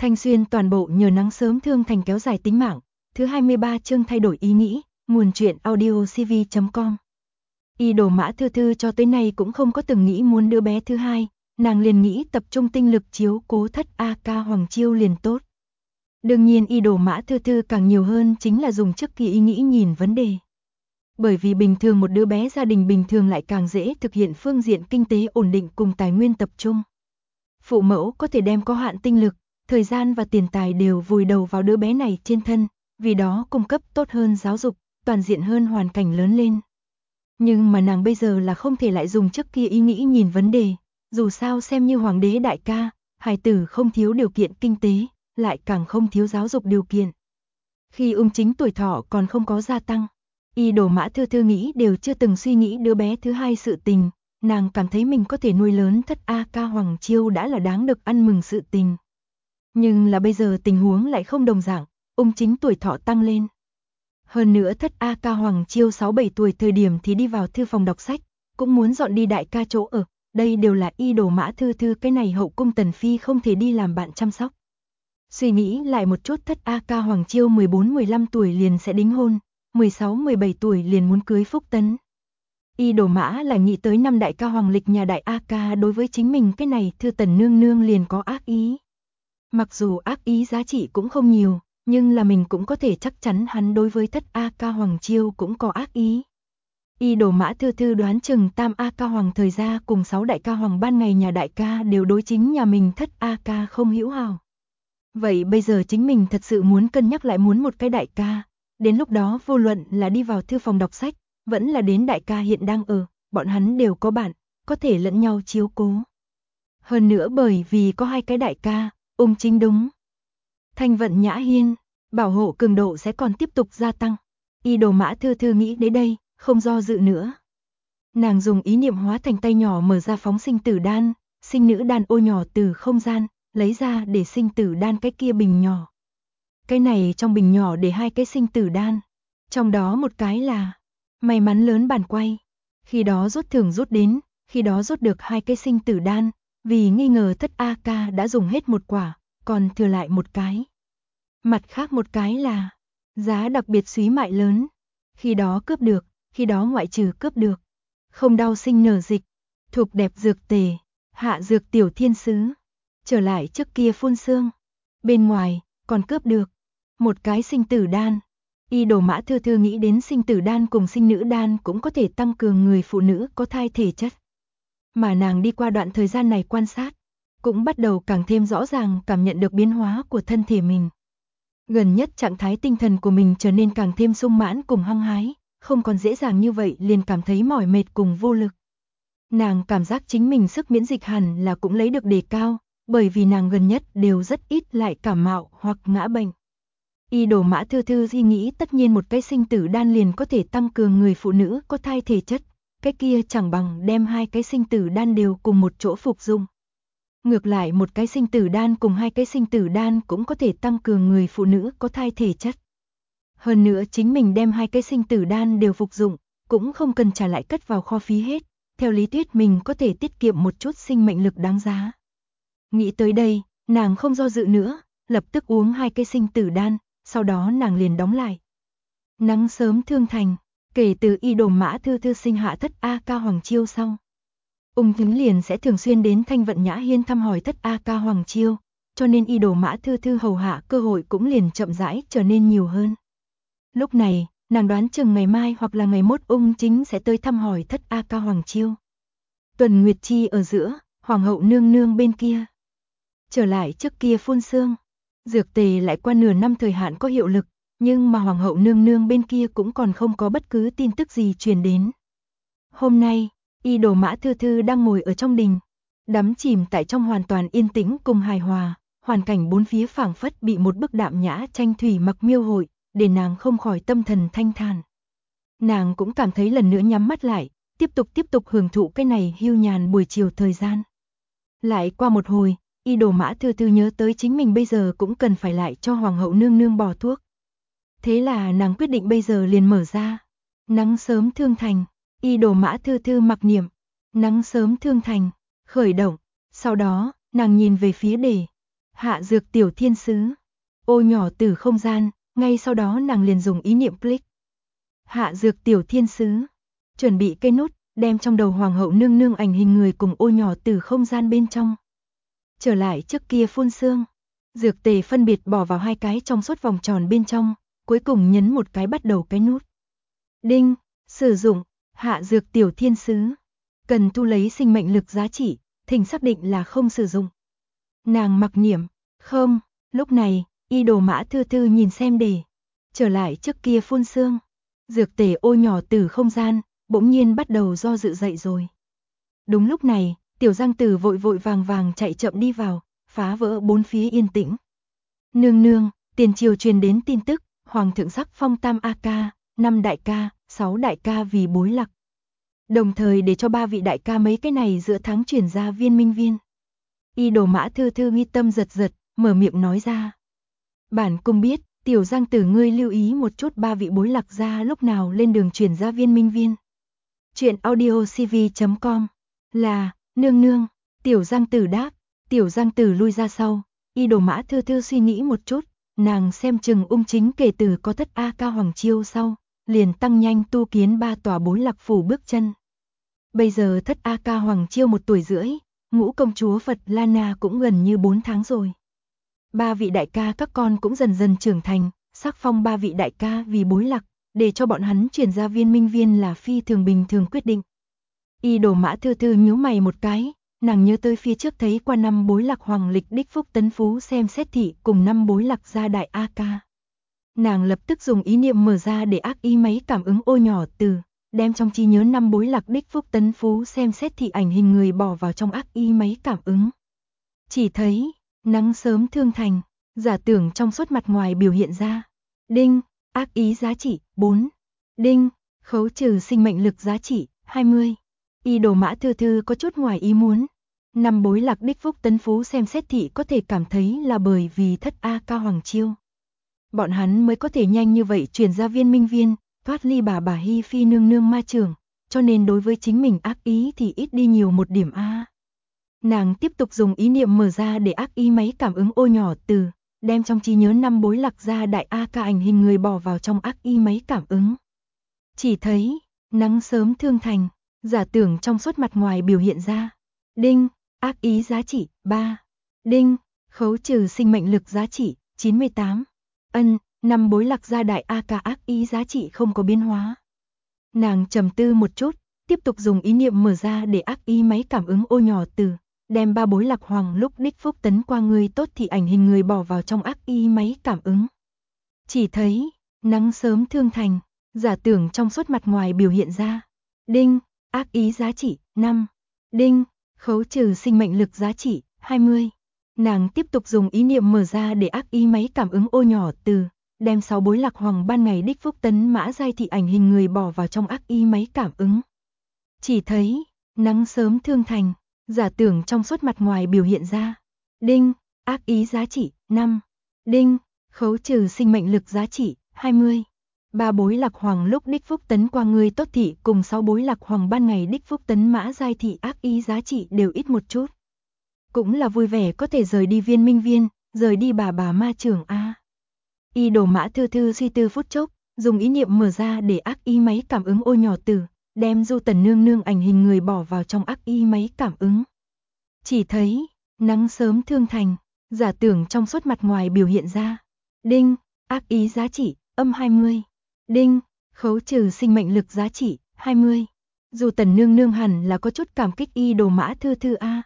Thanh Xuyên toàn bộ nhờ nắng sớm thương thành kéo dài tính mạng. Thứ 23 chương thay đổi ý nghĩ, nguồn truyện audiocv.com. Y Đồ Mã Thư Thư cho tới nay cũng không có từng nghĩ muốn đứa bé thứ hai, nàng liền nghĩ tập trung tinh lực chiếu cố thất A Ca Hoàng Chiêu liền tốt. Đương nhiên Y Đồ Mã Thư Thư càng nhiều hơn chính là dùng trước kỳ ý nghĩ nhìn vấn đề. Bởi vì bình thường một đứa bé gia đình bình thường lại càng dễ thực hiện phương diện kinh tế ổn định cùng tài nguyên tập trung. Phụ mẫu có thể đem có hạn tinh lực, thời gian và tiền tài đều vùi đầu vào đứa bé này trên thân, vì đó cung cấp tốt hơn giáo dục, toàn diện hơn hoàn cảnh lớn lên. Nhưng mà nàng bây giờ là không thể lại dùng trước kia ý nghĩ nhìn vấn đề, dù sao xem như hoàng đế đại ca, hài tử không thiếu điều kiện kinh tế, lại càng không thiếu giáo dục điều kiện. Khi Ung Chính tuổi thọ còn không có gia tăng, Y Đồ Mã Thư Thư nghĩ đều chưa từng suy nghĩ đứa bé thứ hai sự tình, nàng cảm thấy mình có thể nuôi lớn thất A Ca Hoàng Chiêu đã là đáng được ăn mừng sự tình. Nhưng là bây giờ tình huống lại không đồng dạng, Ung Chính tuổi thọ tăng lên. Hơn nữa thất A Ca Hoàng Chiêu 6-7 tuổi thời điểm thì đi vào thư phòng đọc sách, cũng muốn dọn đi đại ca chỗ ở, đây đều là Y Đồ Mã Thư Thư cái này hậu cung tần phi không thể đi làm bạn chăm sóc. Suy nghĩ lại một chút thất A Ca Hoàng Chiêu 14-15 tuổi liền sẽ đính hôn, 16-17 tuổi liền muốn cưới Phúc Tấn. Y Đồ Mã là nghĩ tới năm đại ca hoàng lịch nhà đại A Ca đối với chính mình cái này Thư Tần nương nương liền có ác ý. Mặc dù ác ý giá trị cũng không nhiều, nhưng là mình cũng có thể chắc chắn hắn đối với thất A Ca Hoàng Chiêu cũng có ác ý. Y Đồ Mã Thư Thư đoán chừng tam A Ca Hoàng thời gia cùng 6 đại ca hoàng ban ngày nhà đại ca đều đối chính nhà mình thất A Ca không hữu hảo. Vậy bây giờ chính mình thật sự muốn cân nhắc lại muốn một cái đại ca, đến lúc đó vô luận là đi vào thư phòng đọc sách, vẫn là đến đại ca hiện đang ở, bọn hắn đều có bạn, có thể lẫn nhau chiếu cố. Hơn nữa bởi vì có hai cái đại ca, Ung Chính đúng. Thanh Vận Nhã Hiên, bảo hộ cường độ sẽ còn tiếp tục gia tăng. Y Đồ Mã Thư Thư nghĩ đến đây, không do dự nữa. Nàng dùng ý niệm hóa thành tay nhỏ mở ra phóng sinh tử đan, sinh nữ đan ô nhỏ từ không gian, lấy ra để sinh tử đan cái kia bình nhỏ. Cái này trong bình nhỏ để hai cái sinh tử đan, trong đó một cái là may mắn lớn bàn quay. Khi đó rút thưởng rút đến, khi đó rút được hai cái sinh tử đan, vì nghi ngờ thất A Ca đã dùng hết một quả, còn thừa lại một cái. Mặt khác một cái là giá đặc biệt súy mại lớn, khi đó cướp được, khi đó ngoại trừ cướp được. Không đau sinh nở dịch, thuộc đẹp dược tề, hạ dược tiểu thiên sứ, trở lại trước kia phun xương. Bên ngoài, còn cướp được một cái sinh tử đan. Y Đồ Mã Thư Thư nghĩ đến sinh tử đan cùng sinh nữ đan cũng có thể tăng cường người phụ nữ có thai thể chất. Mà nàng đi qua đoạn thời gian này quan sát, cũng bắt đầu càng thêm rõ ràng cảm nhận được biến hóa của thân thể mình. Gần nhất trạng thái tinh thần của mình trở nên càng thêm sung mãn cùng hăng hái, không còn dễ dàng như vậy liền cảm thấy mỏi mệt cùng vô lực. Nàng cảm giác chính mình sức miễn dịch hẳn là cũng lấy được đề cao, bởi vì nàng gần nhất đều rất ít lại cảm mạo hoặc ngã bệnh. Y Đồ Mã Thư Thư suy nghĩ tất nhiên một cái sinh tử đan liền có thể tăng cường người phụ nữ có thai thể chất, cái kia chẳng bằng đem hai cái sinh tử đan đều cùng một chỗ phục dụng. Ngược lại một cái sinh tử đan cùng hai cái sinh tử đan cũng có thể tăng cường người phụ nữ có thai thể chất. Hơn nữa chính mình đem hai cái sinh tử đan đều phục dụng, cũng không cần trả lại cất vào kho phí hết, theo lý thuyết mình có thể tiết kiệm một chút sinh mệnh lực đáng giá. Nghĩ tới đây, nàng không do dự nữa, lập tức uống hai cái sinh tử đan, sau đó nàng liền đóng lại. Nắng sớm thương thành, kể từ Y Đồ Mã Thư Thư sinh hạ thất A Ca Hoàng Chiêu sau, Ung Chính liền sẽ thường xuyên đến Thanh Vận Nhã Hiên thăm hỏi thất A Ca Hoàng Chiêu, cho nên Y Đồ Mã Thư Thư hầu hạ cơ hội cũng liền chậm rãi trở nên nhiều hơn. Lúc này, nàng đoán chừng ngày mai hoặc là ngày mốt Ung Chính sẽ tới thăm hỏi thất A Ca Hoàng Chiêu. Tuần Nguyệt Chi ở giữa, Hoàng hậu nương nương bên kia. Trở lại trước kia phun xương, dược tề lại qua nửa năm thời hạn có hiệu lực, nhưng mà Hoàng hậu nương nương bên kia cũng còn không có bất cứ tin tức gì truyền đến. Hôm nay, Y Đồ Mã Thư Thư đang ngồi ở trong đình, đắm chìm tại trong hoàn toàn yên tĩnh cùng hài hòa, hoàn cảnh bốn phía phảng phất bị một bức đạm nhã tranh thủy mặc miêu hội, để nàng không khỏi tâm thần thanh thản. Nàng cũng cảm thấy lần nữa nhắm mắt lại, tiếp tục hưởng thụ cái này hiu nhàn buổi chiều thời gian. Lại qua một hồi, Y Đồ Mã Thư Thư nhớ tới chính mình bây giờ cũng cần phải lại cho Hoàng hậu nương nương bỏ thuốc. Thế là nàng quyết định bây giờ liền mở ra. Nắng sớm thương thành, Y Đồ Mã Thư Thư mặc niệm, nắng sớm thương thành, khởi động. Sau đó, nàng nhìn về phía đề. Hạ dược tiểu thiên sứ. Ô nhỏ từ không gian, ngay sau đó nàng liền dùng ý niệm click. Hạ dược tiểu thiên sứ. Chuẩn bị cây nút, đem trong đầu hoàng hậu nương nương ảnh hình người cùng ô nhỏ từ không gian bên trong. Trở lại trước kia phun sương. Dược tề phân biệt bỏ vào 2 cái trong suốt vòng tròn bên trong, cuối cùng nhấn một cái bắt đầu cái nút. Đinh, sử dụng, hạ dược tiểu thiên sứ. Cần thu lấy sinh mệnh lực giá trị, thỉnh xác định là không sử dụng. Nàng mặc niệm, không, lúc này, y đồ mã thư thư nhìn xem đề. Trở lại trước kia phun sương. Dược tề ô nhỏ từ không gian, bỗng nhiên bắt đầu do dự dậy rồi. Đúng lúc này, tiểu Giang Tử vội vội vàng vàng chạy chậm đi vào, phá vỡ bốn phía yên tĩnh. Nương nương, tiền triều truyền đến tin tức, hoàng thượng sắc phong tam A ca, 5 đại ca, 6 đại ca vì bối lạc. Đồng thời để cho 3 vị đại ca mấy cái này giữa tháng chuyển ra viên minh viên. Y đồ mã thư thư nghi tâm giật giật, mở miệng nói ra. Bản cung biết, tiểu Giang Tử ngươi lưu ý một chút 3 vị bối lạc ra lúc nào lên đường chuyển ra viên minh viên. Chuyện audiocv.com là, nương nương, tiểu Giang Tử đáp, tiểu Giang Tử lui ra sau, y đồ mã thư thư suy nghĩ một chút, nàng xem chừng ung chính kể từ có thất A ca Hoàng Chiêu sau, liền tăng nhanh tu kiến 3 tòa bối lạc phủ bước chân. Bây giờ thất A ca Hoàng Chiêu 1 tuổi rưỡi, ngũ công chúa Phật Lana cũng gần như 4 tháng rồi. 3 vị đại ca các con cũng dần dần trưởng thành, sắc phong 3 vị đại ca vì bối lạc, để cho bọn hắn chuyển ra viên minh viên là phi thường bình thường quyết định. Y đồ mã thư thư nhíu mày một cái, nàng nhớ tới phía trước thấy qua 5 bối lạc hoàng lịch đích phúc tấn phú xem xét thị cùng 5 bối lạc gia đại A ca. Nàng lập tức dùng ý niệm mở ra để ác ý máy cảm ứng ô nhỏ từ, đem trong trí nhớ 5 bối lạc đích phúc tấn phú xem xét thị ảnh hình người bỏ vào trong ác ý máy cảm ứng. Chỉ thấy, nắng sớm thương thành, giả tưởng trong suốt mặt ngoài biểu hiện ra. Đinh, ác ý giá trị, 4. Đinh, khấu trừ sinh mệnh lực giá trị, 20. Y đồ mã thư thư có chút ngoài ý muốn. 5 bối lạc đích phúc tấn phú xem xét thị có thể cảm thấy là bởi vì thất A ca Hoàng Chiêu. Bọn hắn mới có thể nhanh như vậy chuyển ra viên minh viên, thoát ly bà Hi Phi nương nương ma trường, cho nên đối với chính mình ác ý thì ít đi nhiều một điểm A. Nàng tiếp tục dùng ý niệm mở ra để ác ý máy cảm ứng ô nhỏ từ, đem trong trí nhớ 5 bối lạc ra đại A ca ảnh hình người bỏ vào trong ác ý máy cảm ứng. Chỉ thấy, nắng sớm thương thành, giả tưởng trong suốt mặt ngoài biểu hiện ra. Đinh, ác ý giá trị, 3. Đinh, khấu trừ sinh mệnh lực giá trị, 98. 5 bối lạc ra đại A ca ác ý giá trị không có biến hóa. Nàng trầm tư một chút, tiếp tục dùng ý niệm mở ra để ác ý máy cảm ứng ô nhỏ từ, đem 3 bối lạc hoàng lúc đích phúc tấn qua người tốt thì ảnh hình người bỏ vào trong ác ý máy cảm ứng. Chỉ thấy, nắng sớm thương thành, giả tưởng trong suốt mặt ngoài biểu hiện ra. Đinh, ác ý giá trị, 5. Đinh, khấu trừ sinh mệnh lực giá trị, 20. Nàng tiếp tục dùng ý niệm mở ra để ác ý máy cảm ứng ô nhỏ từ, đem 6 bối lạc hoàng ban ngày đích phúc tấn mã giai thị ảnh hình người bỏ vào trong ác ý máy cảm ứng. Chỉ thấy, nắng sớm thương thành, giả tưởng trong suốt mặt ngoài biểu hiện ra. Đinh, ác ý giá trị, 5. Đinh, khấu trừ sinh mệnh lực giá trị, 20. 3 bối lạc hoàng lúc đích phúc tấn qua người tốt thị cùng 6 bối lạc hoàng ban ngày đích phúc tấn mã giai thị ác ý giá trị đều ít một chút. Cũng là vui vẻ có thể rời đi viên minh viên, rời đi bà ma trường A. Y đồ mã thư thư suy tư phút chốc, dùng ý niệm mở ra để ác ý máy cảm ứng ô nhỏ từ, đem Du Tần nương nương ảnh hình người bỏ vào trong ác ý máy cảm ứng. Chỉ thấy, nắng sớm thương thành, giả tưởng trong suốt mặt ngoài biểu hiện ra. Đinh, ác ý giá trị, -20. Đinh, khấu trừ sinh mệnh lực giá trị, 20. Du Tần nương nương hẳn là có chút cảm kích y đồ mã thư thư A.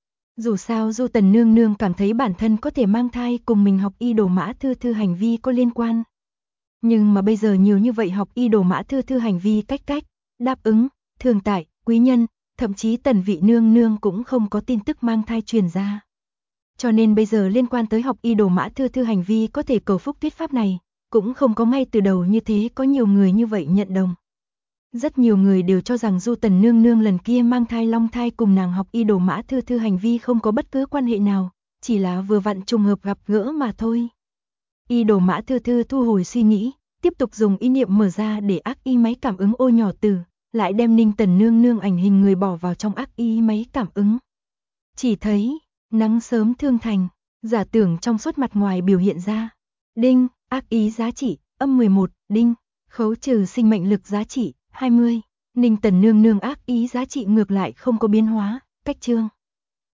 Dù sao Du Tần nương nương cảm thấy bản thân có thể mang thai cùng mình học y đồ mã thư thư hành vi có liên quan. Nhưng mà bây giờ nhiều như vậy học y đồ mã thư thư hành vi cách, đáp ứng, thường tại, quý nhân, thậm chí Tần vị nương nương cũng không có tin tức mang thai truyền ra. Cho nên bây giờ liên quan tới học y đồ mã thư thư hành vi có thể cầu phúc thuyết pháp này, cũng không có ngay từ đầu như thế có nhiều người như vậy nhận đồng. Rất nhiều người đều cho rằng Du Tần nương nương lần kia mang thai long thai cùng nàng học y đồ mã thư thư hành vi không có bất cứ quan hệ nào, chỉ là vừa vặn trùng hợp gặp gỡ mà thôi. Y đồ mã thư thư thu hồi suy nghĩ, tiếp tục dùng ý niệm mở ra để ác ý máy cảm ứng ô nhỏ từ, lại đem Ninh Tần nương nương ảnh hình người bỏ vào trong ác ý máy cảm ứng. Chỉ thấy, nắng sớm thương thành, Giả tưởng trong suốt mặt ngoài biểu hiện ra. Đinh, ác ý giá trị, âm 11, đinh, khấu trừ sinh mệnh lực giá trị, 20. Ninh Tần nương nương ác ý giá trị ngược lại không có biến hóa, cách chương.